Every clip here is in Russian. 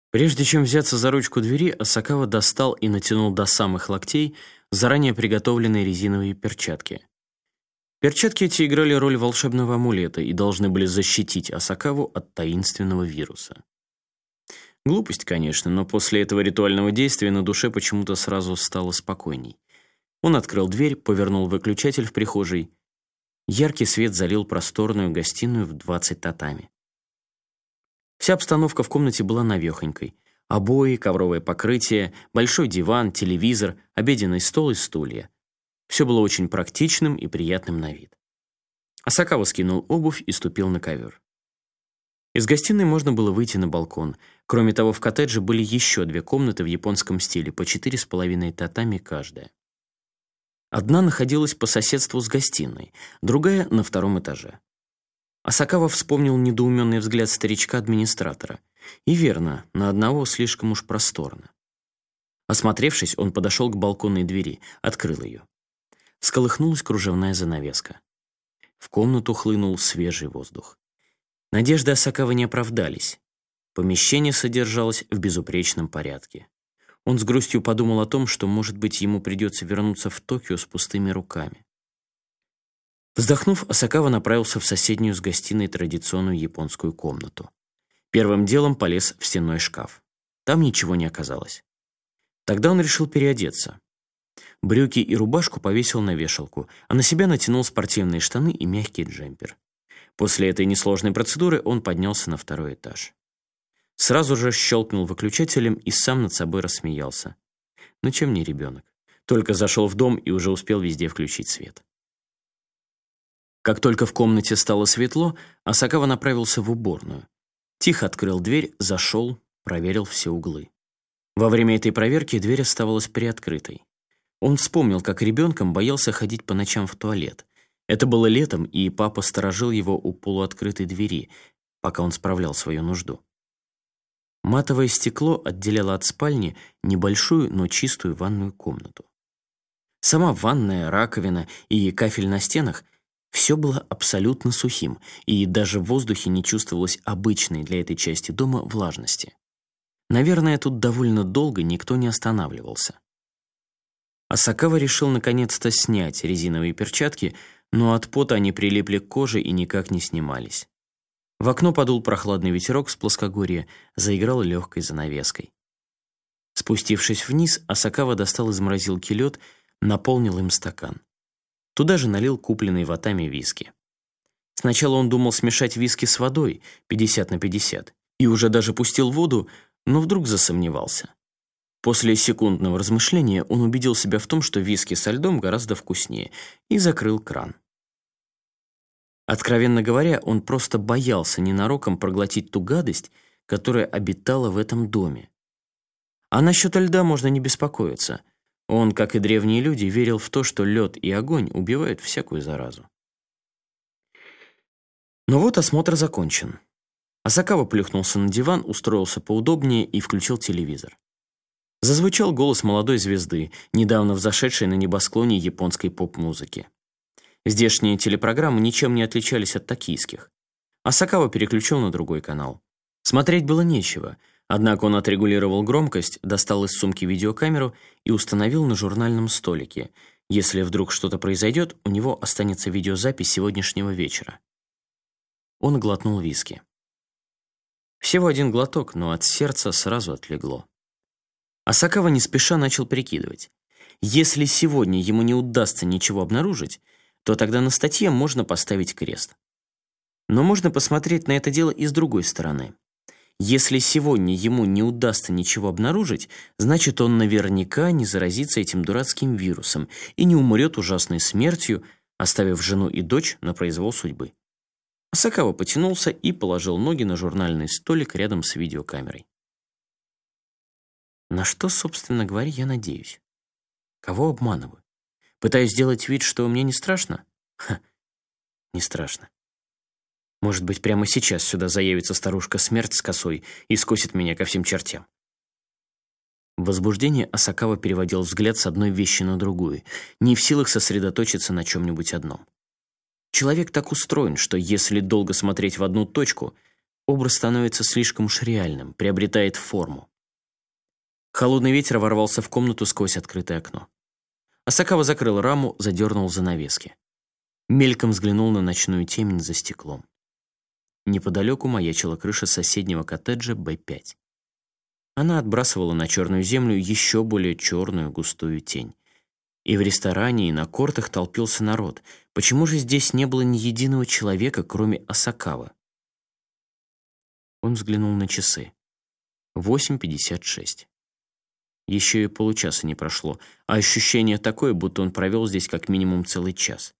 Прежде чем взяться за ручку двери, Асакава достал и натянул до самых локтей заранее приготовленные резиновые перчатки. Перчатки эти играли роль волшебного амулета и должны были защитить Асакаву от таинственного вируса. Глупость, конечно, но после этого ритуального действия на душе почему-то сразу стало спокойней. Он открыл дверь, повернул выключатель в прихожей. Яркий свет залил просторную гостиную в 20 татами. Вся обстановка в комнате была навехонькой. Обои, ковровое покрытие, большой диван, телевизор, обеденный стол и стулья. Все было очень практичным и приятным на вид. Асакава скинул обувь и ступил на ковер. Из гостиной можно было выйти на балкон. Кроме того, в коттедже были еще 2 комнаты в японском стиле, по 4,5 татами каждая. Одна находилась по соседству с гостиной, другая — на 2-м этаже. Асакава вспомнил недоуменный взгляд старичка-администратора. И верно, на одного слишком уж просторно. Осмотревшись, он подошел к балконной двери, открыл ее. Всколыхнулась кружевная занавеска. В комнату хлынул свежий воздух. Надежды Асакавы не оправдались. Помещение содержалось в безупречном порядке. Он с грустью подумал о том, что, может быть, ему придется вернуться в Токио с пустыми руками. Вздохнув, Асакава направился в соседнюю с гостиной традиционную японскую комнату. Первым делом полез в стенной шкаф. Там ничего не оказалось. Тогда он решил переодеться. Брюки и рубашку повесил на вешалку, а на себя натянул спортивные штаны и мягкий джемпер. После этой несложной процедуры он поднялся на 2-й этаж. Сразу же щелкнул выключателем и сам над собой рассмеялся. Ну чем не ребенок? Только зашел в дом и уже успел везде включить свет. Как только в комнате стало светло, Асакава направился в уборную. Тихо открыл дверь, зашел, проверил все углы. Во время этой проверки дверь оставалась приоткрытой. Он вспомнил, как ребенком боялся ходить по ночам в туалет. Это было летом, и папа сторожил его у полуоткрытой двери, пока он справлял свою нужду. Матовое стекло отделяло от спальни небольшую, но чистую ванную комнату. Сама ванная, раковина и кафель на стенах — все было абсолютно сухим, и даже в воздухе не чувствовалось обычной для этой части дома влажности. Наверное, тут довольно долго никто не останавливался. Асакава решил наконец-то снять резиновые перчатки, но от пота они прилипли к коже и никак не снимались. В окно подул прохладный ветерок с плоскогорья, заиграл легкой занавеской. Спустившись вниз, Асакава достал из морозилки лед, наполнил им стакан. Туда же налил купленный в Атами виски. Сначала он думал смешать виски с водой 50/50 и уже даже пустил воду, но вдруг засомневался. После секундного размышления он убедил себя в том, что виски со льдом гораздо вкуснее, и закрыл кран. Откровенно говоря, он просто боялся ненароком проглотить ту гадость, которая обитала в этом доме. А насчет льда можно не беспокоиться. Он, как и древние люди, верил в то, что лед и огонь убивают всякую заразу. Но вот осмотр закончен. Асакава плюхнулся на диван, устроился поудобнее и включил телевизор. Зазвучал голос молодой звезды, недавно взошедшей на небосклоне японской поп-музыки. Здешние телепрограммы ничем не отличались от токийских. Асакава переключил на другой канал. Смотреть было нечего, однако он отрегулировал громкость, достал из сумки видеокамеру и установил на журнальном столике. Если вдруг что-то произойдет, у него останется видеозапись сегодняшнего вечера. Он глотнул виски. Всего один глоток, но от сердца сразу отлегло. Асакава не спеша начал прикидывать. Если сегодня ему не удастся ничего обнаружить, то тогда на статье можно поставить крест. Но можно посмотреть на это дело и с другой стороны. Если сегодня ему не удастся ничего обнаружить, значит, он наверняка не заразится этим дурацким вирусом и не умрет ужасной смертью, оставив жену и дочь на произвол судьбы. Асакава потянулся и положил ноги на журнальный столик рядом с видеокамерой. На что, собственно говоря, я надеюсь? Кого обманываю? Пытаюсь сделать вид, что мне не страшно? Не страшно. Может быть, прямо сейчас сюда заявится старушка Смерть с косой и скосит меня ко всем чертям. В возбуждении Асакава переводил взгляд с одной вещи на другую, не в силах сосредоточиться на чем-нибудь одном. Человек так устроен, что если долго смотреть в одну точку, образ становится слишком уж реальным, приобретает форму. Холодный ветер ворвался в комнату сквозь открытое окно. Асакава закрыл раму, задернул занавески. Мельком взглянул на ночную темень за стеклом. Неподалеку маячила крыша соседнего коттеджа Б5. Она отбрасывала на черную землю еще более черную густую тень. И в ресторане, и на кортах толпился народ. Почему же здесь не было ни единого человека, кроме Асакавы? Он взглянул на часы. 8:56. Еще и получаса не прошло, а ощущение такое, будто он провел здесь как минимум целый час.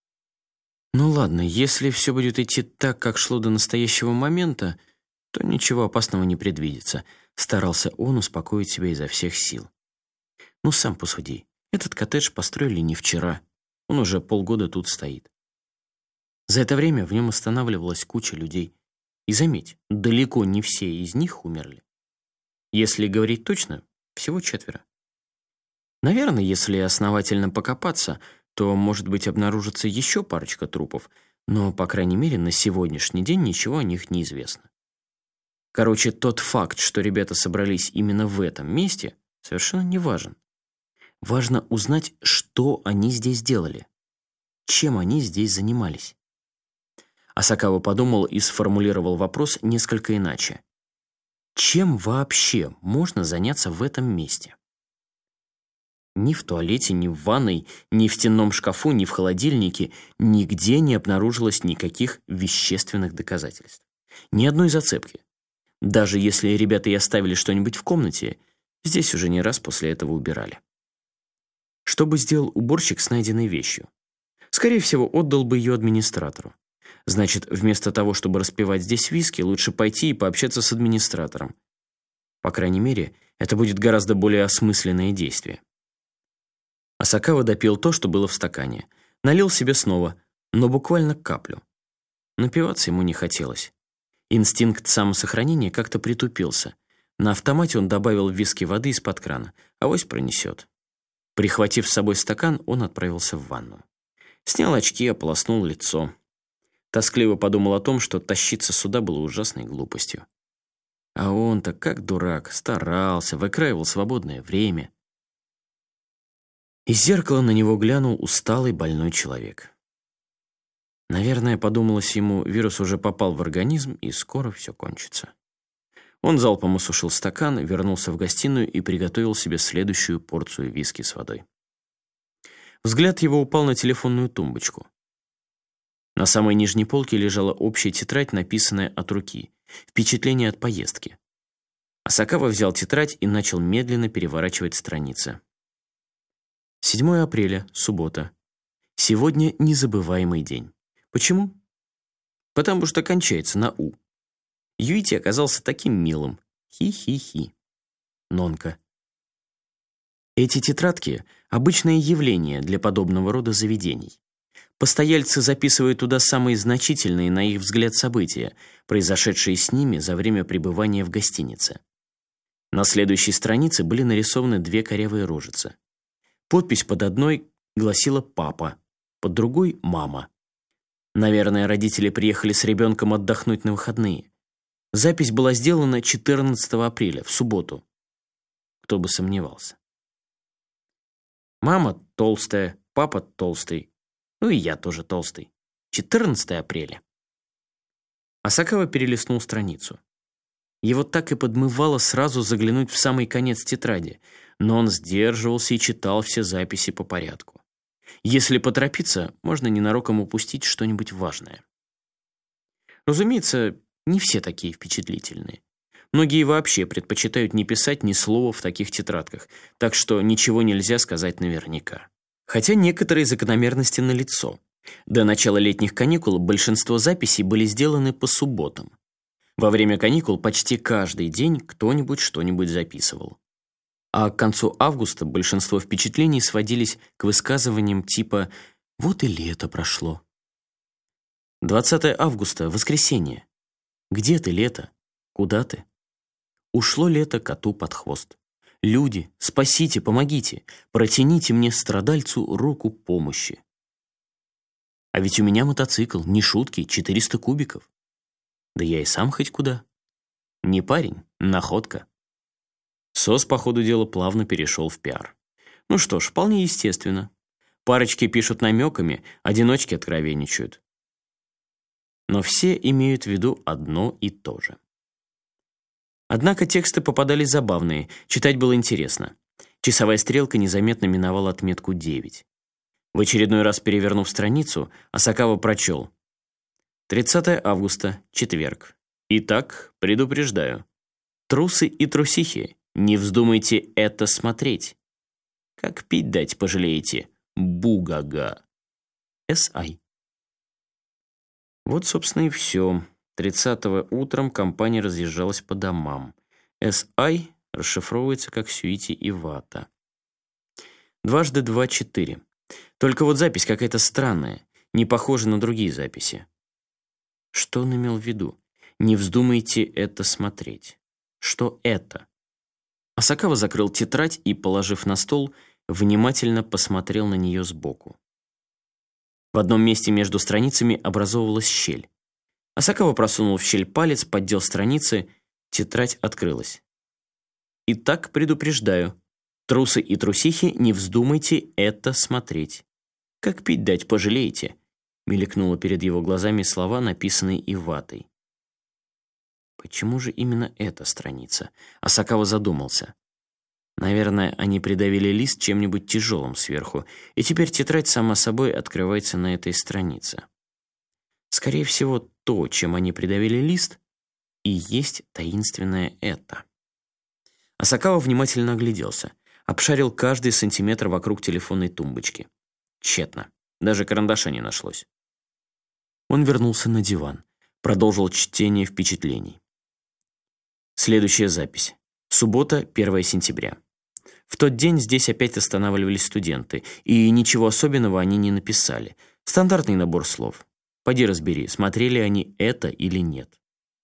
Ну ладно, если все будет идти так, как шло до настоящего момента, то ничего опасного не предвидится. Старался он успокоить себя изо всех сил. Ну, сам посуди. Этот коттедж построили не вчера. Он уже полгода тут стоит. За это время в нем останавливалась куча людей. И заметь, далеко не все из них умерли. Если говорить точно, всего 4. Наверное, если основательно покопаться, то, может быть, обнаружится еще парочка трупов, но, по крайней мере, на сегодняшний день ничего о них не известно. Короче, тот факт, что ребята собрались именно в этом месте, совершенно не важен. Важно узнать, что они здесь делали, чем они здесь занимались. Асакава подумал и сформулировал вопрос несколько иначе. Чем вообще можно заняться в этом месте? Ни в туалете, ни в ванной, ни в стенном шкафу, ни в холодильнике нигде не обнаружилось никаких вещественных доказательств. Ни одной зацепки. Даже если ребята и оставили что-нибудь в комнате, здесь уже не раз после этого убирали. Что бы сделал уборщик с найденной вещью? Скорее всего, отдал бы ее администратору. Значит, вместо того, чтобы распивать здесь виски, лучше пойти и пообщаться с администратором. По крайней мере, это будет гораздо более осмысленное действие. Асакава допил то, что было в стакане. Налил себе снова, но буквально каплю. Напиваться ему не хотелось. Инстинкт самосохранения как-то притупился. На автомате он добавил в виски воды из-под крана. Авось пронесет. Прихватив с собой стакан, он отправился в ванну. Снял очки, ополоснул лицо. Тоскливо подумал о том, что тащиться сюда было ужасной глупостью. А он-то, как дурак, старался, выкраивал свободное время. Из зеркала на него глянул усталый больной человек. Наверное, подумалось ему, вирус уже попал в организм, и скоро все кончится. Он залпом осушил стакан, вернулся в гостиную и приготовил себе следующую порцию виски с водой. Взгляд его упал на телефонную тумбочку. На самой нижней полке лежала общая тетрадь, написанная от руки. Впечатление от поездки. Асакава взял тетрадь и начал медленно переворачивать страницы. 7 апреля, суббота. Сегодня незабываемый день. Почему? Потому что кончается на «у». Юити оказался таким милым. Хи-хи-хи. Нонка. Эти тетрадки – обычное явление для подобного рода заведений. Постояльцы записывают туда самые значительные, на их взгляд, события, произошедшие с ними за время пребывания в гостинице. На следующей странице были нарисованы 2 корявые рожицы. Подпись под одной гласила «папа», под другой «мама». Наверное, родители приехали с ребенком отдохнуть на выходные. Запись была сделана 14 апреля, в субботу. Кто бы сомневался. Мама толстая, папа толстый. Ну и я тоже толстый. 14 апреля. Асакава перелистнул страницу. Его так и подмывало сразу заглянуть в самый конец тетради, но он сдерживался и читал все записи по порядку. Если поторопиться, можно ненароком упустить что-нибудь важное. Разумеется, не все такие впечатлительные. Многие вообще предпочитают не писать ни слова в таких тетрадках, так что ничего нельзя сказать наверняка. Хотя некоторые закономерности налицо. До начала летних каникул большинство записей были сделаны по субботам. Во время каникул почти каждый день кто-нибудь что-нибудь записывал. А к концу августа большинство впечатлений сводились к высказываниям типа «Вот и лето прошло». 20 августа, воскресенье. Где ты, лето? Куда ты? Ушло лето коту под хвост. Люди, спасите, помогите, протяните мне, страдальцу, руку помощи. А ведь у меня мотоцикл, не шутки, 400 кубиков. Да я и сам хоть куда. Не парень, находка. СОС, по ходу дела, плавно перешел в пиар. Ну что ж, вполне естественно. Парочки пишут намеками, одиночки откровенничают. Но все имеют в виду одно и то же. Однако тексты попадались забавные, читать было интересно. Часовая стрелка незаметно миновала отметку 9. В очередной раз перевернув страницу, Асакава прочел: 30 августа, четверг. Итак, предупреждаю. Трусы и трусихи, не вздумайте это смотреть. Как пить дать пожалеете? Бугага. С.А.И. Вот, собственно, и все. 30-го утром компания разъезжалась по домам. С.А.И. расшифровывается как Сюити Ивата. 2 × 2 = 4. Только вот запись какая-то странная, не похожа на другие записи. Что он имел в виду? Не вздумайте это смотреть. Что это? Асакава закрыл тетрадь и, положив на стол, внимательно посмотрел на нее сбоку. В одном месте между страницами образовалась щель. Асакава просунул в щель палец, поддел страницы, тетрадь открылась. Итак, предупреждаю. Трусы и трусихи, не вздумайте это смотреть. Как пить дать пожалеете, мелькнуло перед его глазами слова, написанные Иватой. Почему же именно эта страница? Асакава задумался. Наверное, они придавили лист чем-нибудь тяжелым сверху, и теперь тетрадь сама собой открывается на этой странице. Скорее всего, то, чем они придавили лист, и есть таинственное это. Асакава внимательно огляделся, обшарил каждый сантиметр вокруг телефонной тумбочки. Тщетно. Даже карандаша не нашлось. Он вернулся на диван, продолжил чтение впечатлений. Следующая запись. Суббота, 1 сентября. В тот день здесь опять останавливались студенты, и ничего особенного они не написали. Стандартный набор слов. Поди разбери, смотрели они это или нет.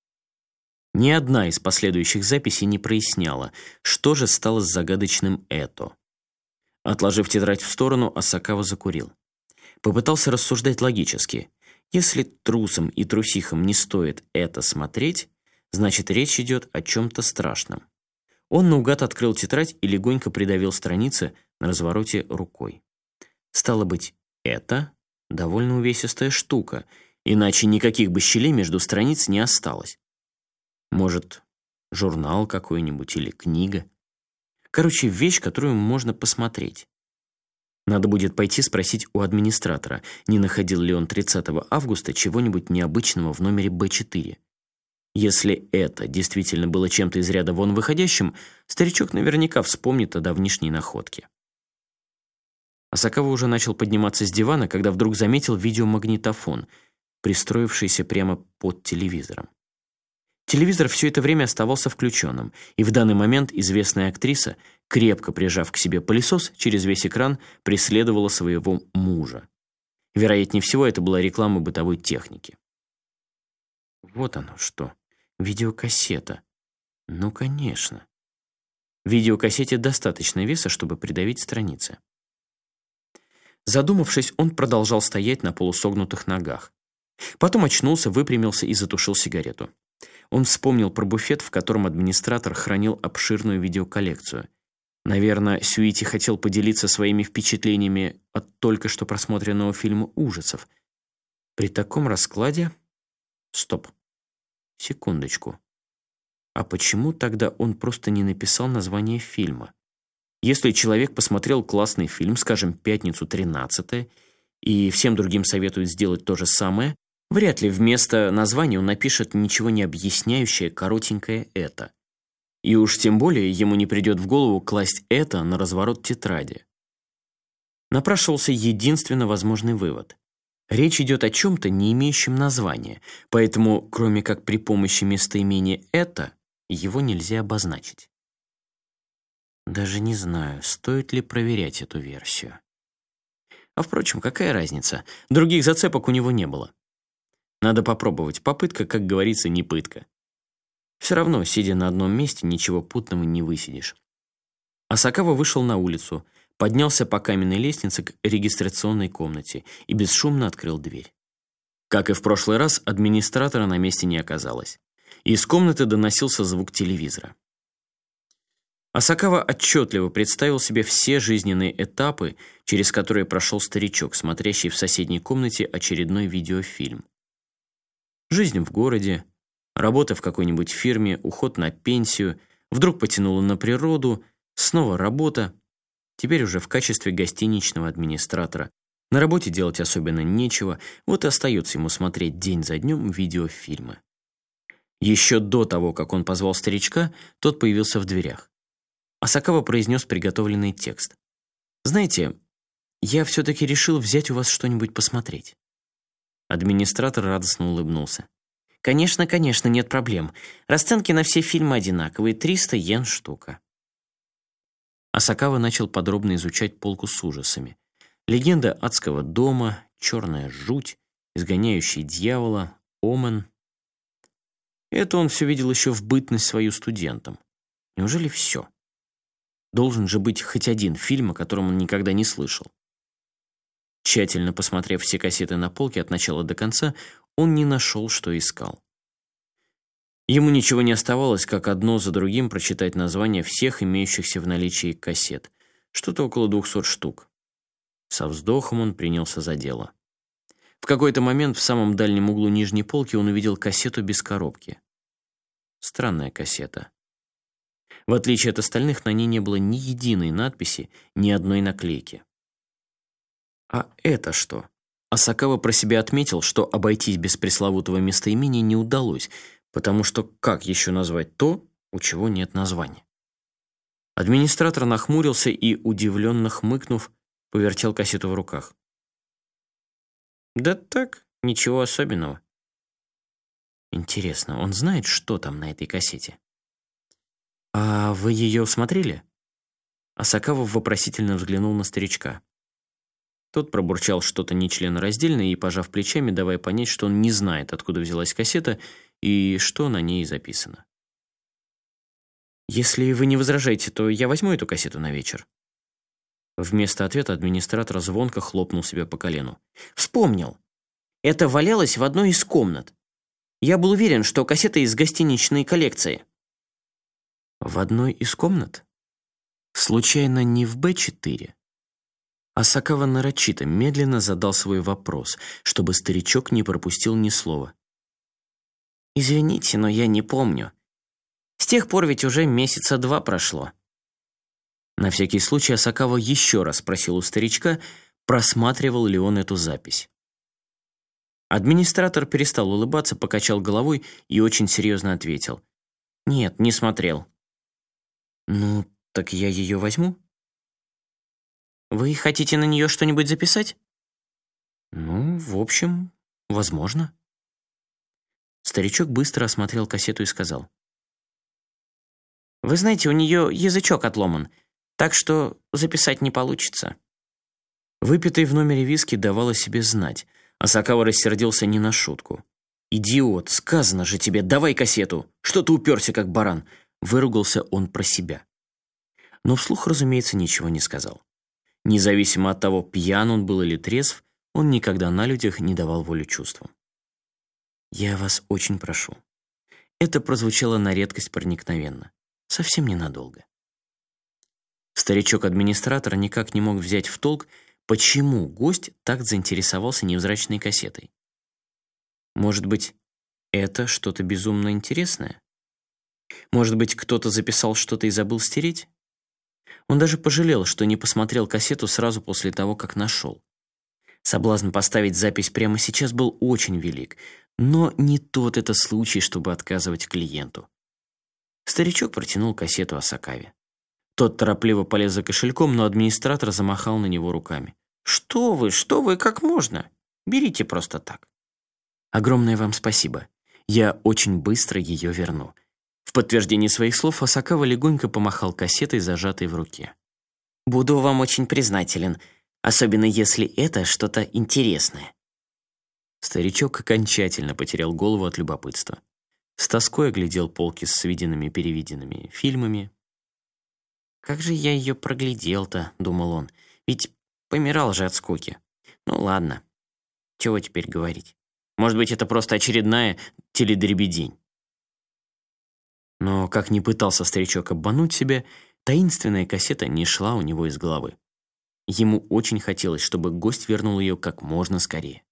Ни одна из последующих записей не проясняла, что же стало с загадочным «это». Отложив тетрадь в сторону, Асакава закурил. Попытался рассуждать логически. Если трусам и трусихам не стоит это смотреть, значит, речь идет о чем-то страшном. Он наугад открыл тетрадь и легонько придавил страницы на развороте рукой. Стало быть, это довольно увесистая штука, иначе никаких бы щелей между страниц не осталось. Может, журнал какой-нибудь или книга. Короче, вещь, которую можно посмотреть. Надо будет пойти спросить у администратора, не находил ли он 30 августа чего-нибудь необычного в номере Б4. Если это действительно было чем-то из ряда вон выходящим, старичок наверняка вспомнит о давнишней находке. Асакава уже начал подниматься с дивана, когда вдруг заметил видеомагнитофон, пристроившийся прямо под телевизором. Телевизор все это время оставался включенным, и в данный момент известная актриса, крепко прижав к себе пылесос, через весь экран преследовала своего мужа. Вероятнее всего, это была реклама бытовой техники. Вот оно что. Видеокассета. Ну, конечно. В видеокассете достаточно веса, чтобы придавить страницы. Задумавшись, он продолжал стоять на полусогнутых ногах. Потом очнулся, выпрямился и затушил сигарету. Он вспомнил про буфет, в котором администратор хранил обширную видеоколлекцию. Наверное, Сюити хотел поделиться своими впечатлениями от только что просмотренного фильма ужасов. При таком раскладе... Стоп. Секундочку. А почему тогда он просто не написал название фильма? Если человек посмотрел классный фильм, скажем, «Пятницу 13», и всем другим советует сделать то же самое, вряд ли вместо названия он напишет ничего не объясняющее коротенькое «это». И уж тем более ему не придет в голову класть «это» на разворот тетради. Напрашивался единственно возможный вывод. Речь идет о чем-то, не имеющем названия, поэтому, кроме как при помощи местоимения «это», его нельзя обозначить. Даже не знаю, стоит ли проверять эту версию. А впрочем, какая разница? Других зацепок у него не было. Надо попробовать. Попытка, как говорится, не пытка. Все равно, сидя на одном месте, ничего путного не высидишь. Асакава вышел на улицу, поднялся по каменной лестнице к регистрационной комнате и бесшумно открыл дверь. Как и в прошлый раз, администратора на месте не оказалось. Из комнаты доносился звук телевизора. Асакава отчетливо представил себе все жизненные этапы, через которые прошел старичок, смотрящий в соседней комнате очередной видеофильм. Жизнь в городе, работа в какой-нибудь фирме, уход на пенсию, вдруг потянуло на природу, снова работа, теперь уже в качестве гостиничного администратора. На работе делать особенно нечего, вот и остается ему смотреть день за днем видеофильмы. Еще до того, как он позвал старичка, тот появился в дверях. Асакава произнес приготовленный текст. «Знаете, я все-таки решил взять у вас что-нибудь посмотреть». Администратор радостно улыбнулся. «Конечно, конечно, нет проблем. Расценки на все фильмы одинаковые, 300 йен штука». Асакава начал подробно изучать полку с ужасами. «Легенда адского дома», «Черная жуть», «Изгоняющий дьявола», «Омен». Это он все видел еще в бытность свою студентом. Неужели все? Должен же быть хоть один фильм, о котором он никогда не слышал. Тщательно посмотрев все кассеты на полке от начала до конца, он не нашел, что искал. Ему ничего не оставалось, как одно за другим прочитать названия всех имеющихся в наличии кассет. Что-то около 200 штук. Со вздохом он принялся за дело. В какой-то момент в самом дальнем углу нижней полки он увидел кассету без коробки. Странная кассета. В отличие от остальных, на ней не было ни единой надписи, ни одной наклейки. А это что? Асакава про себя отметил, что обойтись без пресловутого местоимения не удалось, потому что как еще назвать то, у чего нет названия? Администратор нахмурился и, удивленно хмыкнув, повертел кассету в руках. Да так, ничего особенного. Интересно, он знает, что там на этой кассете? А вы ее смотрели? Асакава вопросительно взглянул на старичка. Тот пробурчал что-то нечленораздельное и, пожав плечами, давая понять, что он не знает, откуда взялась кассета и что на ней записано. «Если вы не возражаете, то я возьму эту кассету на вечер». Вместо ответа администратор звонко хлопнул себя по колену. «Вспомнил! Это валялось в одной из комнат. Я был уверен, что кассета из гостиничной коллекции». «В одной из комнат? Случайно не в Б4?» Асакава нарочито медленно задал свой вопрос, чтобы старичок не пропустил ни слова. «Извините, но я не помню. С тех пор ведь уже месяца 2 прошло». На всякий случай Асакава еще раз спросил у старичка, просматривал ли он эту запись. Администратор перестал улыбаться, покачал головой и очень серьезно ответил. «Нет, не смотрел». «Ну, так я ее возьму?» «Вы хотите на нее что-нибудь записать?» «Ну, в общем, возможно». Старичок быстро осмотрел кассету и сказал. «Вы знаете, у нее язычок отломан, так что записать не получится». Выпитый в номере виски давал о себе знать. Асакава рассердился не на шутку. «Идиот, сказано же тебе, давай кассету! Что ты уперся, как баран?» Выругался он про себя. Но вслух, разумеется, ничего не сказал. Независимо от того, пьян он был или трезв, он никогда на людях не давал волю чувствам. «Я вас очень прошу». Это прозвучало на редкость проникновенно. Совсем ненадолго. Старичок-администратор никак не мог взять в толк, почему гость так заинтересовался невзрачной кассетой. Может быть, это что-то безумно интересное? Может быть, кто-то записал что-то и забыл стереть? Он даже пожалел, что не посмотрел кассету сразу после того, как нашел. Соблазн поставить запись прямо сейчас был очень велик, но не тот это случай, чтобы отказывать клиенту. Старичок протянул кассету Асакаве. Тот торопливо полез за кошельком, но администратор замахал на него руками. Что вы, как можно? Берите просто так». «Огромное вам спасибо. Я очень быстро ее верну». В подтверждение своих слов Асакава легонько помахал кассетой, зажатой в руке. «Буду вам очень признателен, особенно если это что-то интересное». Старичок окончательно потерял голову от любопытства. С тоской оглядел полки с виденными-перевиденными фильмами. «Как же я ее проглядел-то», — думал он, — «ведь помирал же от скуки. Ну ладно, чего теперь говорить. Может быть, это просто очередная теледребедень. Но, как ни пытался старичок обмануть себя, таинственная кассета не шла у него из головы. Ему очень хотелось, чтобы гость вернул ее как можно скорее.